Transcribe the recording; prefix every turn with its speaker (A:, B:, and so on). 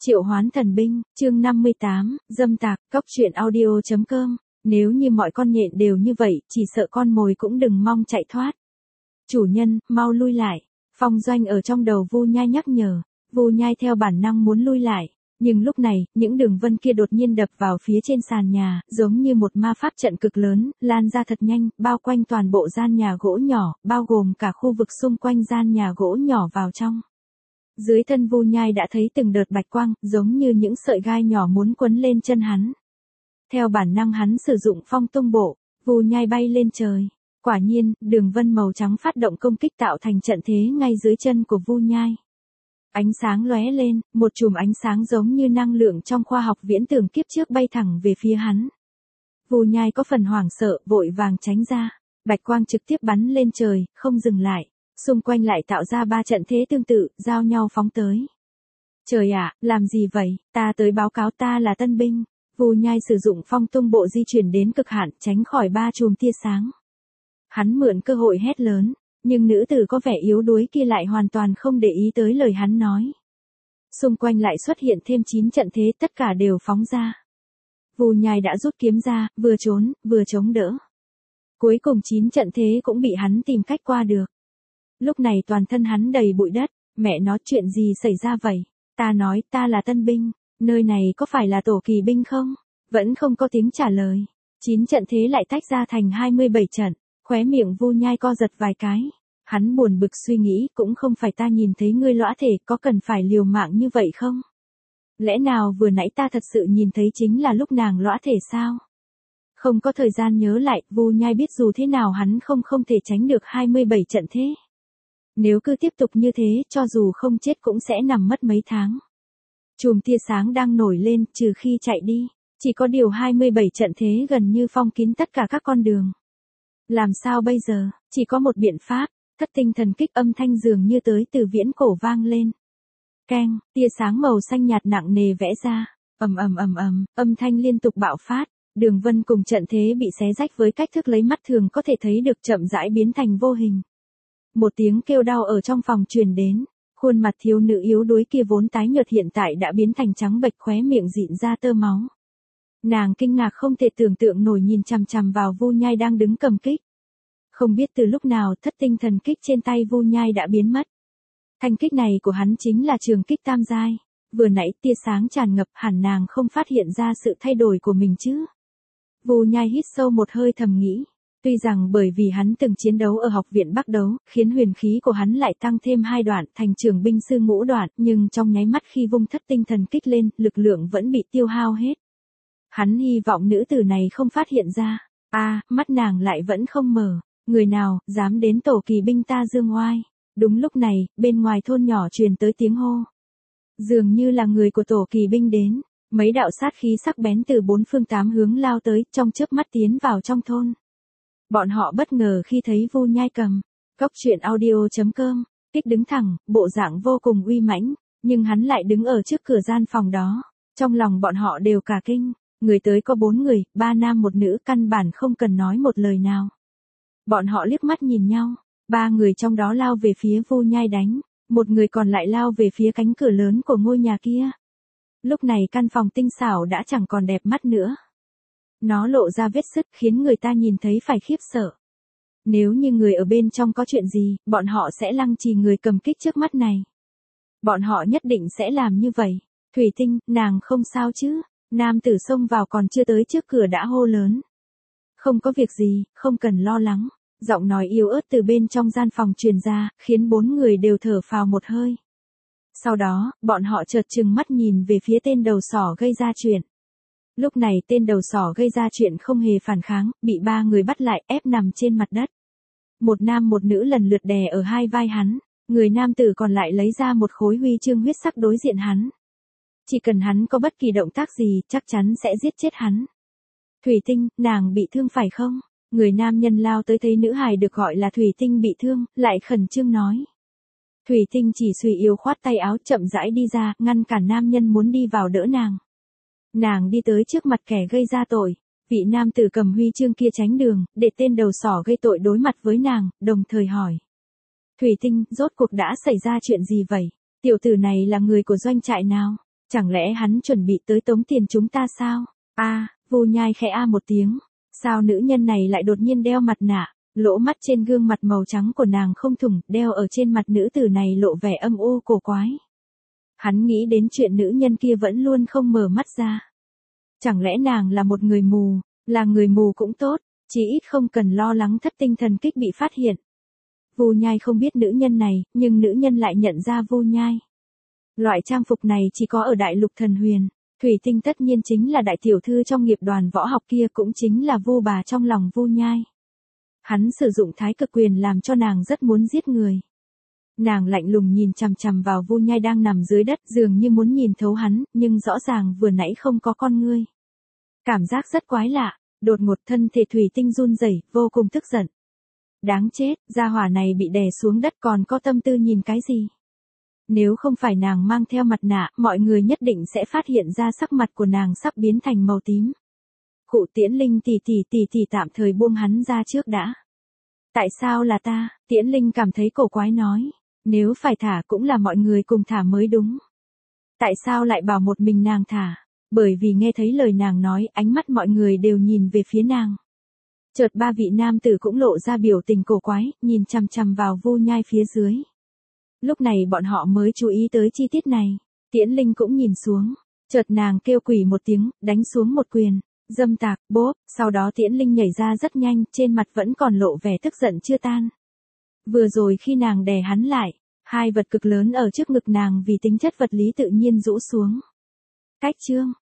A: Triệu Hoán Thần Binh, chương 58, dâm tặc, cóc truyện audio.com, nếu như mọi con nhện đều như vậy, chỉ sợ con mồi cũng đừng mong chạy thoát. Chủ nhân, mau lui lại. Phong Doanh ở trong đầu Vu Nhai nhắc nhở. Vu Nhai theo bản năng muốn lui lại, nhưng lúc này, những đường vân kia đột nhiên đập vào phía trên sàn nhà, giống như một ma pháp trận cực lớn, lan ra thật nhanh, bao quanh toàn bộ gian nhà gỗ nhỏ, bao gồm cả khu vực xung quanh gian nhà gỗ nhỏ vào trong. Dưới thân Vu Nhai đã thấy từng đợt bạch quang, giống như những sợi gai nhỏ muốn quấn lên chân hắn. Theo bản năng hắn sử dụng phong tung bộ, Vu Nhai bay lên trời. Quả nhiên, đường vân màu trắng phát động công kích tạo thành trận thế ngay dưới chân của Vu Nhai. Ánh sáng lóe lên, một chùm ánh sáng giống như năng lượng trong khoa học viễn tưởng kiếp trước bay thẳng về phía hắn. Vu Nhai có phần hoảng sợ, vội vàng tránh ra. Bạch quang trực tiếp bắn lên trời, không dừng lại. Xung quanh lại tạo ra 3 trận thế tương tự, giao nhau phóng tới. Trời ạ, làm gì vậy, ta tới báo cáo ta là tân binh. Vu Nhai sử dụng phong tung bộ di chuyển đến cực hạn, tránh khỏi 3 chùm tia sáng. Hắn mượn cơ hội hét lớn, nhưng nữ tử có vẻ yếu đuối kia lại hoàn toàn không để ý tới lời hắn nói. Xung quanh lại xuất hiện thêm 9 trận thế, tất cả đều phóng ra. Vu Nhai đã rút kiếm ra, vừa trốn, vừa chống đỡ. Cuối cùng 9 trận thế cũng bị hắn tìm cách qua được. Lúc này toàn thân hắn đầy bụi đất, mẹ nó chuyện gì xảy ra vậy? Ta nói ta là tân binh, nơi này có phải là tổ kỳ binh không? Vẫn không có tiếng trả lời. 9 trận thế lại tách ra thành 27 trận, khóe miệng Vu Nhai co giật vài cái. Hắn buồn bực suy nghĩ, cũng không phải ta nhìn thấy ngươi lõa thể, có cần phải liều mạng như vậy không? Lẽ nào vừa nãy ta thật sự nhìn thấy chính là lúc nàng lõa thể sao? Không có thời gian nhớ lại, Vu Nhai biết dù thế nào hắn không thể tránh được 27 trận thế. Nếu cứ tiếp tục như thế, cho dù không chết cũng sẽ nằm mất mấy tháng. Chùm tia sáng đang nổi lên, trừ khi chạy đi. Chỉ có điều 27 trận thế gần như phong kín tất cả các con đường. Làm sao bây giờ? Chỉ có một biện pháp. Thất tinh thần kích, âm thanh dường như tới từ viễn cổ vang lên. Keng, tia sáng màu xanh nhạt nặng nề vẽ ra. Âm thanh liên tục bạo phát. Đường vân cùng trận thế bị xé rách với cách thức lấy mắt thường có thể thấy được chậm rãi biến thành vô hình. Một tiếng kêu đau ở trong phòng truyền đến, khuôn mặt thiếu nữ yếu đuối kia vốn tái nhợt hiện tại đã biến thành trắng bệch, khóe miệng dịn ra tơ máu. Nàng kinh ngạc không thể tưởng tượng nổi nhìn chằm chằm vào Vu Nhai đang đứng cầm kích. Không biết từ lúc nào thất tinh thần kích trên tay Vu Nhai đã biến mất. Thanh kích này của hắn chính là trường kích tam giai. Vừa nãy tia sáng tràn ngập, hẳn nàng không phát hiện ra sự thay đổi của mình chứ. Vu Nhai hít sâu một hơi thầm nghĩ. Tuy rằng bởi vì hắn từng chiến đấu ở học viện Bắc Đấu, khiến huyền khí của hắn lại tăng thêm 2 đoạn thành trường binh sư ngũ đoạn, nhưng trong nháy mắt khi vung thất tinh thần kích lên, lực lượng vẫn bị tiêu hao hết. Hắn hy vọng nữ tử này không phát hiện ra. Mắt nàng lại vẫn không mở. Người nào, dám đến tổ kỳ binh ta dương oai. Đúng lúc này, bên ngoài thôn nhỏ truyền tới tiếng hô. Dường như là người của tổ kỳ binh đến. Mấy đạo sát khí sắc bén từ 4 phương 8 hướng lao tới, trong chớp mắt tiến vào trong thôn. Bọn họ bất ngờ khi thấy Vu Nhai cầm cóc truyện audio.com, kích đứng thẳng, bộ dạng vô cùng uy mãnh, nhưng hắn lại đứng ở trước cửa gian phòng đó. Trong lòng bọn họ đều cả kinh, người tới có 4 người, 3 nam 1 nữ, căn bản không cần nói một lời nào. Bọn họ liếc mắt nhìn nhau, 3 người trong đó lao về phía Vu Nhai đánh, 1 người còn lại lao về phía cánh cửa lớn của ngôi nhà kia. Lúc này căn phòng tinh xảo đã chẳng còn đẹp mắt nữa. Nó lộ ra vết sứt khiến người ta nhìn thấy phải khiếp sợ. Nếu như người ở bên trong có chuyện gì, bọn họ sẽ lăng trì người cầm kích trước mắt này. Bọn họ nhất định sẽ làm như vậy. Thủy Tinh, nàng không sao chứ? Nam tử xông vào còn chưa tới trước cửa đã hô lớn. Không có việc gì, không cần lo lắng. Giọng nói yếu ớt từ bên trong gian phòng truyền ra, khiến 4 người đều thở phào một hơi. Sau đó, bọn họ chợt trừng mắt nhìn về phía tên đầu sỏ gây ra chuyện. Lúc này tên đầu sỏ gây ra chuyện không hề phản kháng, bị 3 người bắt lại ép nằm trên mặt đất. 1 nam 1 nữ lần lượt đè ở 2 vai hắn, người nam tử còn lại lấy ra một khối huy chương huyết sắc đối diện hắn. Chỉ cần hắn có bất kỳ động tác gì, chắc chắn sẽ giết chết hắn. Thủy Tinh, nàng bị thương phải không? Người nam nhân lao tới thấy nữ hài được gọi là Thủy Tinh bị thương, lại khẩn trương nói. Thủy Tinh chỉ suy yếu khoát tay áo chậm rãi đi ra, ngăn cản nam nhân muốn đi vào đỡ nàng. Nàng đi tới trước mặt kẻ gây ra tội, vị nam tử cầm huy chương kia tránh đường, để tên đầu sỏ gây tội đối mặt với nàng, đồng thời hỏi. Thủy Tinh, rốt cuộc đã xảy ra chuyện gì vậy? Tiểu tử này là người của doanh trại nào? Chẳng lẽ hắn chuẩn bị tới tống tiền chúng ta sao? Vu Nhai khẽ một tiếng. Sao nữ nhân này lại đột nhiên đeo mặt nạ? Lỗ mắt trên gương mặt màu trắng của nàng không thủng, đeo ở trên mặt nữ tử này lộ vẻ âm u cổ quái. Hắn nghĩ đến chuyện nữ nhân kia vẫn luôn không mở mắt ra. Chẳng lẽ nàng là một người mù? Là người mù cũng tốt, chỉ ít không cần lo lắng thất tinh thần kích bị phát hiện. Vu Nhai không biết nữ nhân này, nhưng nữ nhân lại nhận ra Vu Nhai. Loại trang phục này chỉ có ở Đại Lục Thần Huyền. Thủy Tinh tất nhiên chính là đại tiểu thư trong nghiệp đoàn võ học kia, cũng chính là Vu bà trong lòng Vu Nhai. Hắn sử dụng thái cực quyền làm cho nàng rất muốn giết người. Nàng lạnh lùng nhìn chằm chằm vào Vu Nhai đang nằm dưới đất, dường như muốn nhìn thấu hắn, nhưng rõ ràng vừa nãy không có con ngươi. Cảm giác rất quái lạ, đột ngột thân thể Thủy Tinh run rẩy, vô cùng tức giận. Đáng chết, gia hỏa này bị đè xuống đất còn có tâm tư nhìn cái gì? Nếu không phải nàng mang theo mặt nạ, mọi người nhất định sẽ phát hiện ra sắc mặt của nàng sắp biến thành màu tím. Khụ Tiễn Linh tỷ tạm thời buông hắn ra trước đã. Tại sao là ta? Tiễn Linh cảm thấy cổ quái nói. Nếu phải thả cũng là mọi người cùng thả mới đúng. Tại sao lại bảo một mình nàng thả? Bởi vì nghe thấy lời nàng nói, ánh mắt mọi người đều nhìn về phía nàng. Chợt ba vị nam tử cũng lộ ra biểu tình cổ quái, nhìn chằm chằm vào Vu Nhai phía dưới. Lúc này bọn họ mới chú ý tới chi tiết này. Tiễn Linh cũng nhìn xuống. Chợt nàng kêu quỷ một tiếng, đánh xuống một quyền. Dâm tạc, bốp, sau đó Tiễn Linh nhảy ra rất nhanh, trên mặt vẫn còn lộ vẻ tức giận chưa tan. Vừa rồi khi nàng đè hắn lại, hai vật cực lớn ở trước ngực nàng vì tính chất vật lý tự nhiên rũ xuống. Cách chương